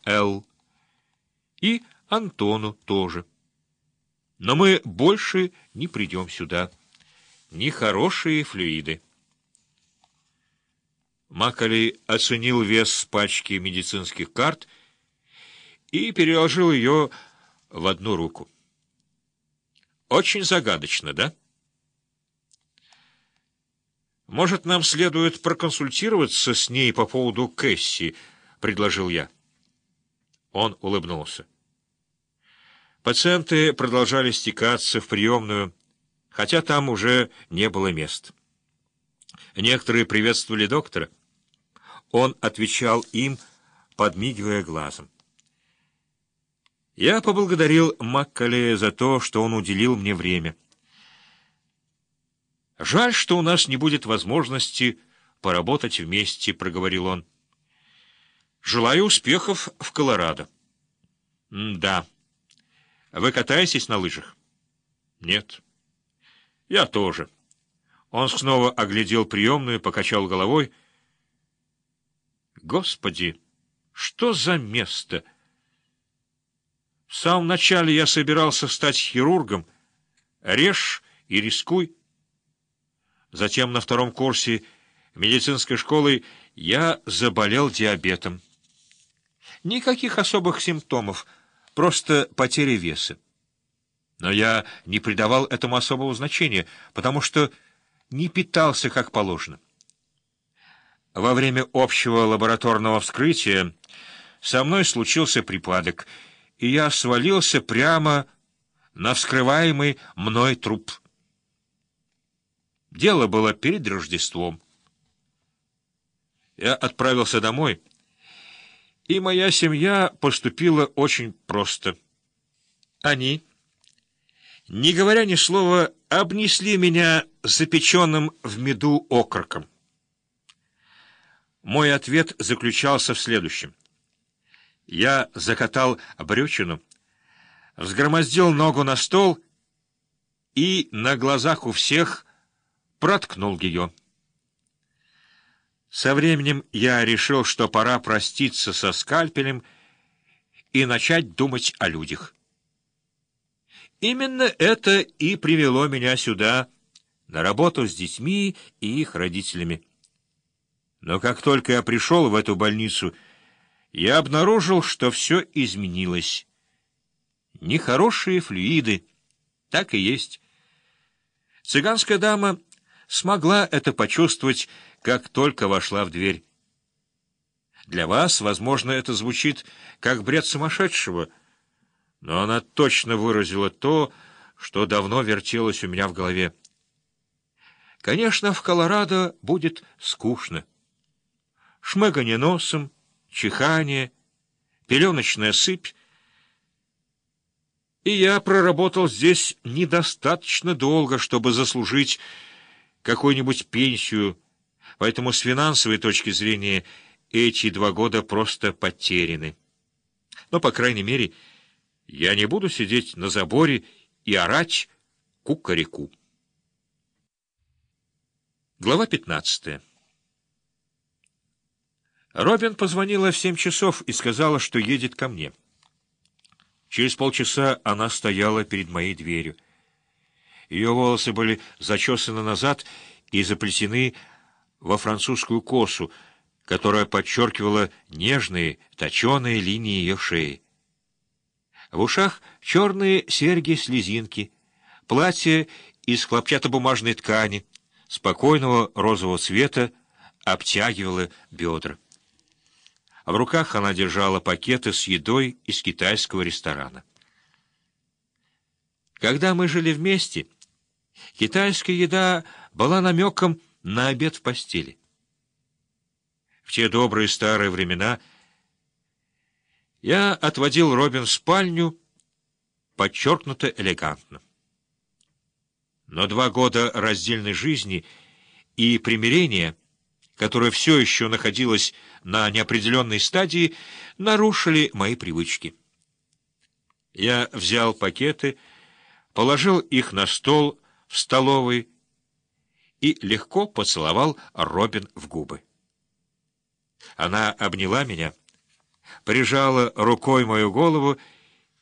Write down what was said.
Л. И Антону тоже. Но мы больше не придем сюда. Нехорошие флюиды. Макколей оценил вес пачки медицинских карт и переложил ее в одну руку. Очень загадочно, да? Может, нам следует проконсультироваться с ней по поводу Кэсси, предложил я. Он улыбнулся. Пациенты продолжали стекаться в приемную, хотя там уже не было мест. Некоторые приветствовали доктора. Он отвечал им, подмигивая глазом. Я поблагодарил Макколея за то, что он уделил мне время. «Жаль, что у нас не будет возможности поработать вместе», — проговорил он. «Желаю успехов в Колорадо». «Да. Вы катаетесь на лыжах?» «Нет». «Я тоже». Он снова оглядел приемную, покачал головой. «Господи, что за место!» В самом начале я собирался стать хирургом. Режь и рискуй. Затем на втором курсе медицинской школы я заболел диабетом. Никаких особых симптомов, просто потеря веса. Но я не придавал этому особого значения, потому что не питался как положено. Во время общего лабораторного вскрытия со мной случился припадок, и я свалился прямо на вскрываемый мной труп. Дело было перед Рождеством. Я отправился домой, и моя семья поступила очень просто. Они, не говоря ни слова, обнесли меня запеченным в меду окороком. Мой ответ заключался в следующем. Я закатал брючину, взгромоздил ногу на стол и на глазах у всех проткнул ее. Со временем я решил, что пора проститься со скальпелем и начать думать о людях. Именно это и привело меня сюда, на работу с детьми и их родителями. Но как только я пришел в эту больницу, я обнаружил, что все изменилось. Нехорошие флюиды, так и есть. Цыганская дама смогла это почувствовать, как только вошла в дверь. Для вас, возможно, это звучит как бред сумасшедшего, но она точно выразила то, что давно вертелось у меня в голове. Конечно, в Колорадо будет скучно. Шмыганье носом, чихание, пеленочная сыпь. И я проработал здесь недостаточно долго, чтобы заслужить какую-нибудь пенсию, поэтому с финансовой точки зрения эти 2 года просто потеряны. Но, по крайней мере, я не буду сидеть на заборе и орать кукареку. Глава 15. Робин позвонила в 7 часов и сказала, что едет ко мне. Через полчаса она стояла перед моей дверью. Ее волосы были зачесаны назад и заплетены во французскую косу, которая подчеркивала нежные, точеные линии ее шеи. В ушах черные серьги-слезинки, платье из хлопчатобумажной ткани, спокойного розового цвета, обтягивало бедра. В руках она держала пакеты с едой из китайского ресторана. Когда мы жили вместе, китайская еда была намеком на обед в постели. В те добрые старые времена я отводил Робин в спальню подчеркнуто элегантно. Но 2 года раздельной жизни и примирения, которое все еще находилось на неопределенной стадии, нарушили мои привычки. Я взял пакеты, положил их на стол в столовой и легко поцеловал Робин в губы. Она обняла меня, прижала рукой мою голову